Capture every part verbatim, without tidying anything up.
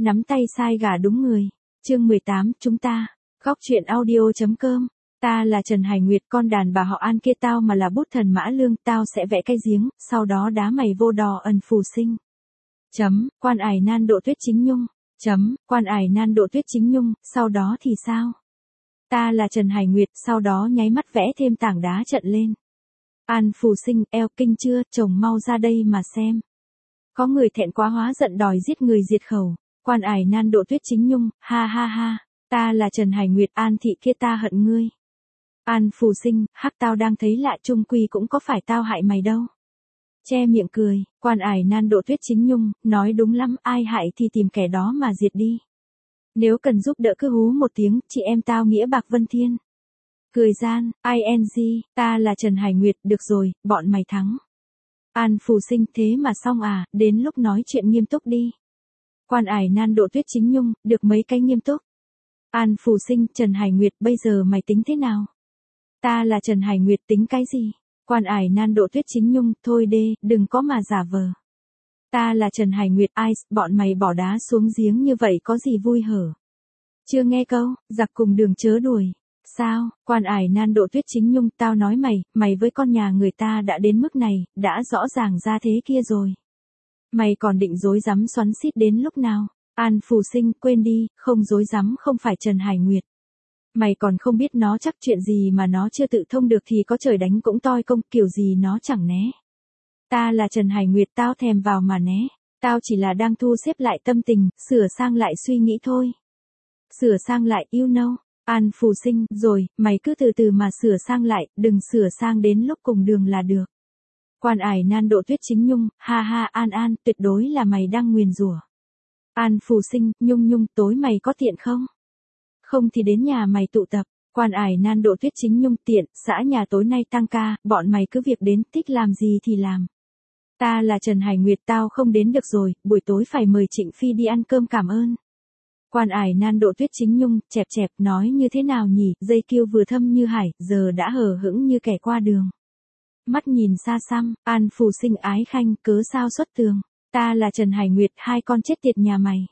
Nắm tay sai gà đúng người. Chương mười tám, chúng ta. Góc truyện audio.com. Ta là Trần Hải Nguyệt, con đàn bà họ An kia tao mà là bút thần Mã Lương, tao sẽ vẽ cái giếng, sau đó đá mày vô đò ẩn phù sinh. Chấm, quan ải nan độ tuyết chính nhung. Chấm, quan ải nan độ tuyết chính nhung, sau đó thì sao? Ta là Trần Hải Nguyệt, sau đó nháy mắt vẽ thêm tảng đá trận lên. An phù sinh, eo kinh chưa, chồng mau ra đây mà xem. Có người thẹn quá hóa giận đòi giết người diệt khẩu. Quan ải nan độ tuyết chính nhung, ha ha ha, ta là Trần Hải Nguyệt, An thị kia ta hận ngươi. An phù sinh, hắc tao đang thấy lạ, chung quy cũng có phải tao hại mày đâu. Che miệng cười, quan ải nan độ tuyết chính nhung, nói đúng lắm, ai hại thì tìm kẻ đó mà diệt đi. Nếu cần giúp đỡ cứ hú một tiếng, chị em tao nghĩa bạc vân thiên. Cười gian, ing, ta là Trần Hải Nguyệt, được rồi, bọn mày thắng. An phù sinh, thế mà xong à, đến lúc nói chuyện nghiêm túc đi. Quan ải nan độ tuyết chính nhung, được mấy cái nghiêm túc. An phù sinh, Trần Hải Nguyệt, bây giờ mày tính thế nào? Ta là Trần Hải Nguyệt, tính cái gì? Quan ải nan độ tuyết chính nhung, thôi đê, đừng có mà giả vờ. Ta là Trần Hải Nguyệt, ai, bọn mày bỏ đá xuống giếng như vậy có gì vui hở? Chưa nghe câu, giặc cùng đường chớ đuổi. Sao, quan ải nan độ tuyết chính nhung, tao nói mày, mày với con nhà người ta đã đến mức này, đã rõ ràng ra thế kia rồi. Mày còn định dối rắm xoắn xít đến lúc nào? An phù sinh, quên đi, không dối rắm không phải Trần Hải Nguyệt. Mày còn không biết nó chắc chuyện gì mà nó chưa tự thông được thì có trời đánh cũng toi công, kiểu gì nó chẳng né. Ta là Trần Hải Nguyệt, tao thèm vào mà né. Tao chỉ là đang thu xếp lại tâm tình, sửa sang lại suy nghĩ thôi. Sửa sang lại, you know. An phù sinh, rồi, mày cứ từ từ mà sửa sang lại, đừng sửa sang đến lúc cùng đường là được. Quan ải nan độ tuyết chính nhung, ha ha An An, tuyệt đối là mày đang nguyền rủa. An phù sinh, nhung nhung, tối mày có tiện không? Không thì đến nhà mày tụ tập. Quan ải nan độ tuyết chính nhung, tiện, xã nhà tối nay tăng ca, bọn mày cứ việc đến, thích làm gì thì làm. Ta là Trần Hải Nguyệt, tao không đến được rồi, buổi tối phải mời Trịnh Phi đi ăn cơm cảm ơn. Quan ải nan độ tuyết chính nhung, chẹp chẹp, nói như thế nào nhỉ, dây kiêu vừa thâm như hải, giờ đã hờ hững như kẻ qua đường. Mắt nhìn xa xăm, An phù sinh ái khanh, cớ sao xuất tường. Ta là Trần Hải Nguyệt, hai con chết tiệt nhà mày.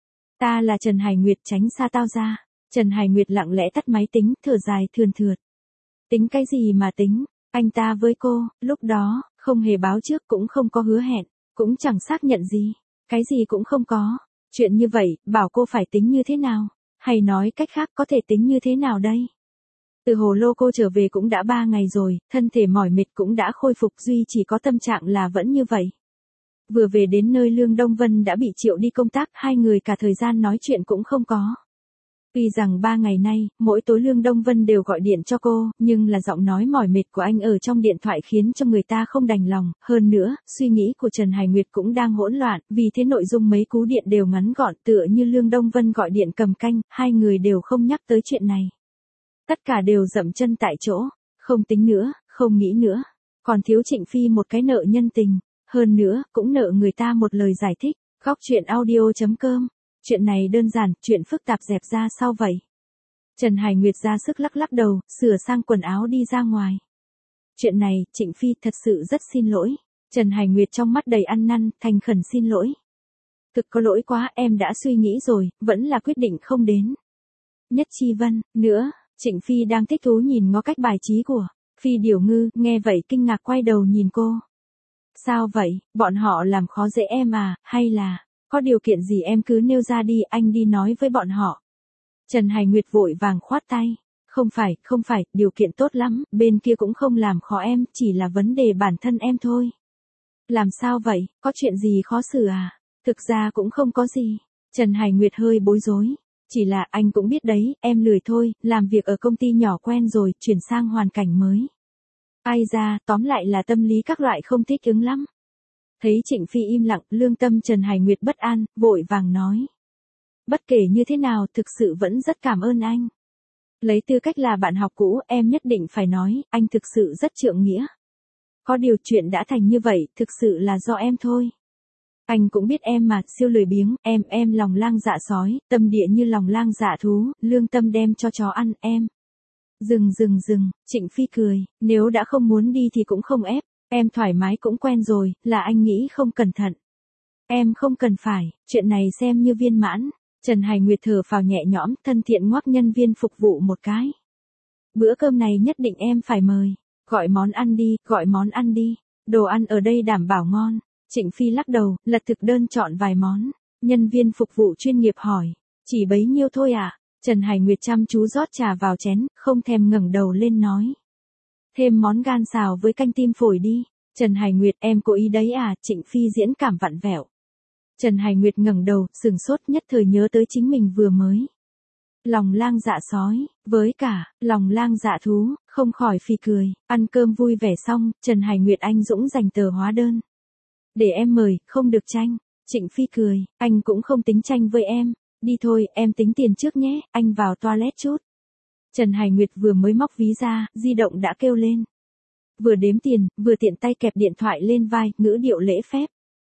Ta là Trần Hải Nguyệt, tránh xa tao ra. Trần Hải Nguyệt lặng lẽ tắt máy tính, thở dài thườn thượt. Tính cái gì mà tính, anh ta với cô, lúc đó, không hề báo trước cũng không có hứa hẹn, cũng chẳng xác nhận gì, cái gì cũng không có. Chuyện như vậy, bảo cô phải tính như thế nào, hay nói cách khác có thể tính như thế nào đây? Từ Hồ Lô cô trở về cũng đã ba ngày rồi, thân thể mỏi mệt cũng đã khôi phục, duy chỉ có tâm trạng là vẫn như vậy. Vừa về đến nơi Lương Đông Vân đã bị triệu đi công tác, hai người cả thời gian nói chuyện cũng không có. Tuy rằng ba ngày nay, mỗi tối Lương Đông Vân đều gọi điện cho cô, nhưng là giọng nói mỏi mệt của anh ở trong điện thoại khiến cho người ta không đành lòng. Hơn nữa, suy nghĩ của Trần Hải Nguyệt cũng đang hỗn loạn, vì thế nội dung mấy cú điện đều ngắn gọn, tựa như Lương Đông Vân gọi điện cầm canh, hai người đều không nhắc tới chuyện này. Tất cả đều dậm chân tại chỗ, không tính nữa, không nghĩ nữa. Còn thiếu Trịnh Phi một cái nợ nhân tình, hơn nữa, cũng nợ người ta một lời giải thích. Góc truyện audio.com. Chuyện này đơn giản, chuyện phức tạp dẹp ra sau vậy. Trần Hải Nguyệt ra sức lắc lắc đầu, sửa sang quần áo đi ra ngoài. Chuyện này, Trịnh Phi thật sự rất xin lỗi. Trần Hải Nguyệt trong mắt đầy ăn năn, thành khẩn xin lỗi. Thực có lỗi quá, em đã suy nghĩ rồi, vẫn là quyết định không đến. Nhất Chi Vân, nữa, Trịnh Phi đang thích thú nhìn ngó cách bài trí của Phi Điểu Ngư, nghe vậy kinh ngạc quay đầu nhìn cô. Sao vậy, bọn họ làm khó dễ em à, hay là... Có điều kiện gì em cứ nêu ra đi, anh đi nói với bọn họ. Trần Hải Nguyệt vội vàng khoát tay. Không phải, không phải, điều kiện tốt lắm, bên kia cũng không làm khó em, chỉ là vấn đề bản thân em thôi. Làm sao vậy, có chuyện gì khó xử à? Thực ra cũng không có gì. Trần Hải Nguyệt hơi bối rối. Chỉ là anh cũng biết đấy, em lười thôi, làm việc ở công ty nhỏ quen rồi, chuyển sang hoàn cảnh mới. Ai ra, tóm lại là tâm lý các loại không thích ứng lắm. Thấy Trịnh Phi im lặng, lương tâm Trần Hải Nguyệt bất an, vội vàng nói. Bất kể như thế nào, thực sự vẫn rất cảm ơn anh. Lấy tư cách là bạn học cũ, em nhất định phải nói, anh thực sự rất trượng nghĩa. Có điều chuyện đã thành như vậy, thực sự là do em thôi. Anh cũng biết em mà, siêu lười biếng, em, em lòng lang dạ sói, tâm địa như lòng lang dạ thú, lương tâm đem cho chó ăn, em. Dừng dừng dừng, Trịnh Phi cười, nếu đã không muốn đi thì cũng không ép. Em thoải mái cũng quen rồi, là anh nghĩ không cẩn thận. Em không cần phải, chuyện này xem như viên mãn. Trần Hải Nguyệt thở phào nhẹ nhõm, thân thiện ngoắc nhân viên phục vụ một cái. Bữa cơm này nhất định em phải mời. Gọi món ăn đi, gọi món ăn đi. Đồ ăn ở đây đảm bảo ngon. Trịnh Phi lắc đầu, lật thực đơn chọn vài món. Nhân viên phục vụ chuyên nghiệp hỏi. Chỉ bấy nhiêu thôi à? Trần Hải Nguyệt chăm chú rót trà vào chén, không thèm ngẩng đầu lên nói. Thêm món gan xào với canh tim phổi đi. Trần Hải Nguyệt, em cố ý đấy à? Trịnh Phi diễn cảm vặn vẹo. Trần Hải Nguyệt ngẩng đầu, sừng sốt, nhất thời nhớ tới chính mình vừa mới. Lòng lang dạ sói, với cả, lòng lang dạ thú, không khỏi phì cười. Ăn cơm vui vẻ xong, Trần Hải Nguyệt anh dũng dành tờ hóa đơn. Để em mời, không được tranh. Trịnh Phi cười, anh cũng không tính tranh với em. Đi thôi, em tính tiền trước nhé, anh vào toilet chút. Trần Hải Nguyệt vừa mới móc ví ra, di động đã kêu lên. Vừa đếm tiền, vừa tiện tay kẹp điện thoại lên vai, ngữ điệu lễ phép.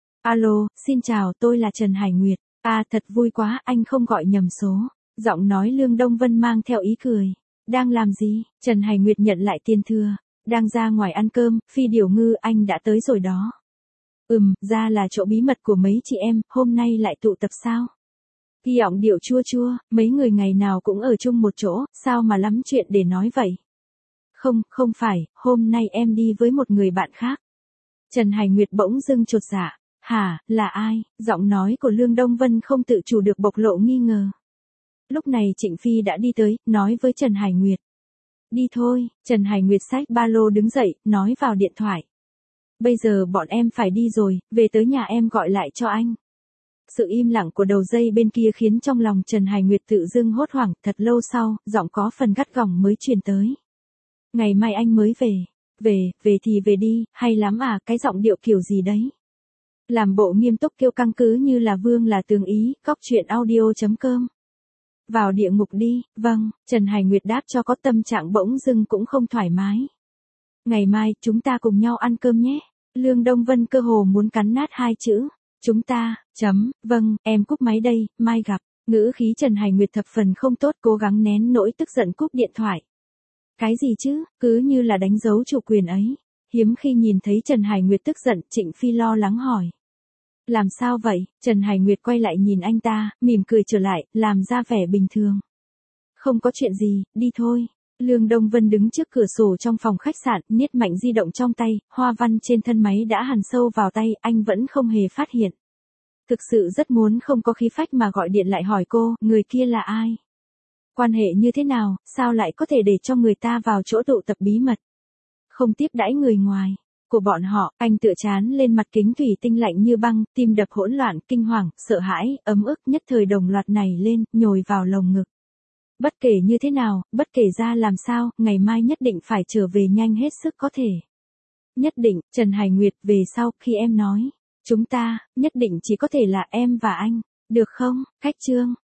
Alo, xin chào, tôi là Trần Hải Nguyệt. À, thật vui quá, anh không gọi nhầm số. Giọng nói Lương Đông Vân mang theo ý cười. Đang làm gì? Trần Hải Nguyệt nhận lại tiền thừa. Đang ra ngoài ăn cơm, Phi Điểu Ngư, anh đã tới rồi đó. Ừm, ra là chỗ bí mật của mấy chị em, hôm nay lại tụ tập sao? Ghi giọng điệu chua chua, mấy người ngày nào cũng ở chung một chỗ, sao mà lắm chuyện để nói vậy? Không, không phải, hôm nay em đi với một người bạn khác. Trần Hải Nguyệt bỗng dưng chột dạ. Hả, là ai? Giọng nói của Lương Đông Vân không tự chủ được bộc lộ nghi ngờ. Lúc này Trịnh Phi đã đi tới, nói với Trần Hải Nguyệt. Đi thôi, Trần Hải Nguyệt xách ba lô đứng dậy, nói vào điện thoại. Bây giờ bọn em phải đi rồi, về tới nhà em gọi lại cho anh. Sự im lặng của đầu dây bên kia khiến trong lòng Trần Hải Nguyệt tự dưng hốt hoảng, thật lâu sau, giọng có phần gắt gỏng mới truyền tới. Ngày mai anh mới về. Về, về thì về đi, hay lắm à, cái giọng điệu kiểu gì đấy. Làm bộ nghiêm túc kêu căng cứ như là vương là tường ý, cóc truyện audio chấm com. Vào địa ngục đi, vâng, Trần Hải Nguyệt đáp cho có tâm trạng bỗng dưng cũng không thoải mái. Ngày mai, chúng ta cùng nhau ăn cơm nhé. Lương Đông Vân cơ hồ muốn cắn nát hai chữ. Chúng ta, chấm, vâng, em cúp máy đây, mai gặp. Ngữ khí Trần Hải Nguyệt thập phần không tốt, cố gắng nén nỗi tức giận cúp điện thoại. Cái gì chứ, cứ như là đánh dấu chủ quyền ấy. Hiếm khi nhìn thấy Trần Hải Nguyệt tức giận, Trịnh Phi lo lắng hỏi. Làm sao vậy? Trần Hải Nguyệt quay lại nhìn anh ta, mỉm cười trở lại, làm ra vẻ bình thường. Không có chuyện gì, đi thôi. Lương Đông Vân đứng trước cửa sổ trong phòng khách sạn, niết mạnh di động trong tay, hoa văn trên thân máy đã hằn sâu vào tay, anh vẫn không hề phát hiện. Thực sự rất muốn không có khí phách mà gọi điện lại hỏi cô, người kia là ai? Quan hệ như thế nào, sao lại có thể để cho người ta vào chỗ tụ tập bí mật? Không tiếp đãi người ngoài. Của bọn họ, anh tựa chán lên mặt kính thủy tinh lạnh như băng, tim đập hỗn loạn, kinh hoàng, sợ hãi, ấm ức nhất thời đồng loạt này lên, nhồi vào lồng ngực. Bất kể như thế nào, bất kể ra làm sao, ngày mai nhất định phải trở về nhanh hết sức có thể. Nhất định, Trần Hải Nguyệt, về sau, khi em nói, chúng ta, nhất định chỉ có thể là em và anh, được không? Khách trương.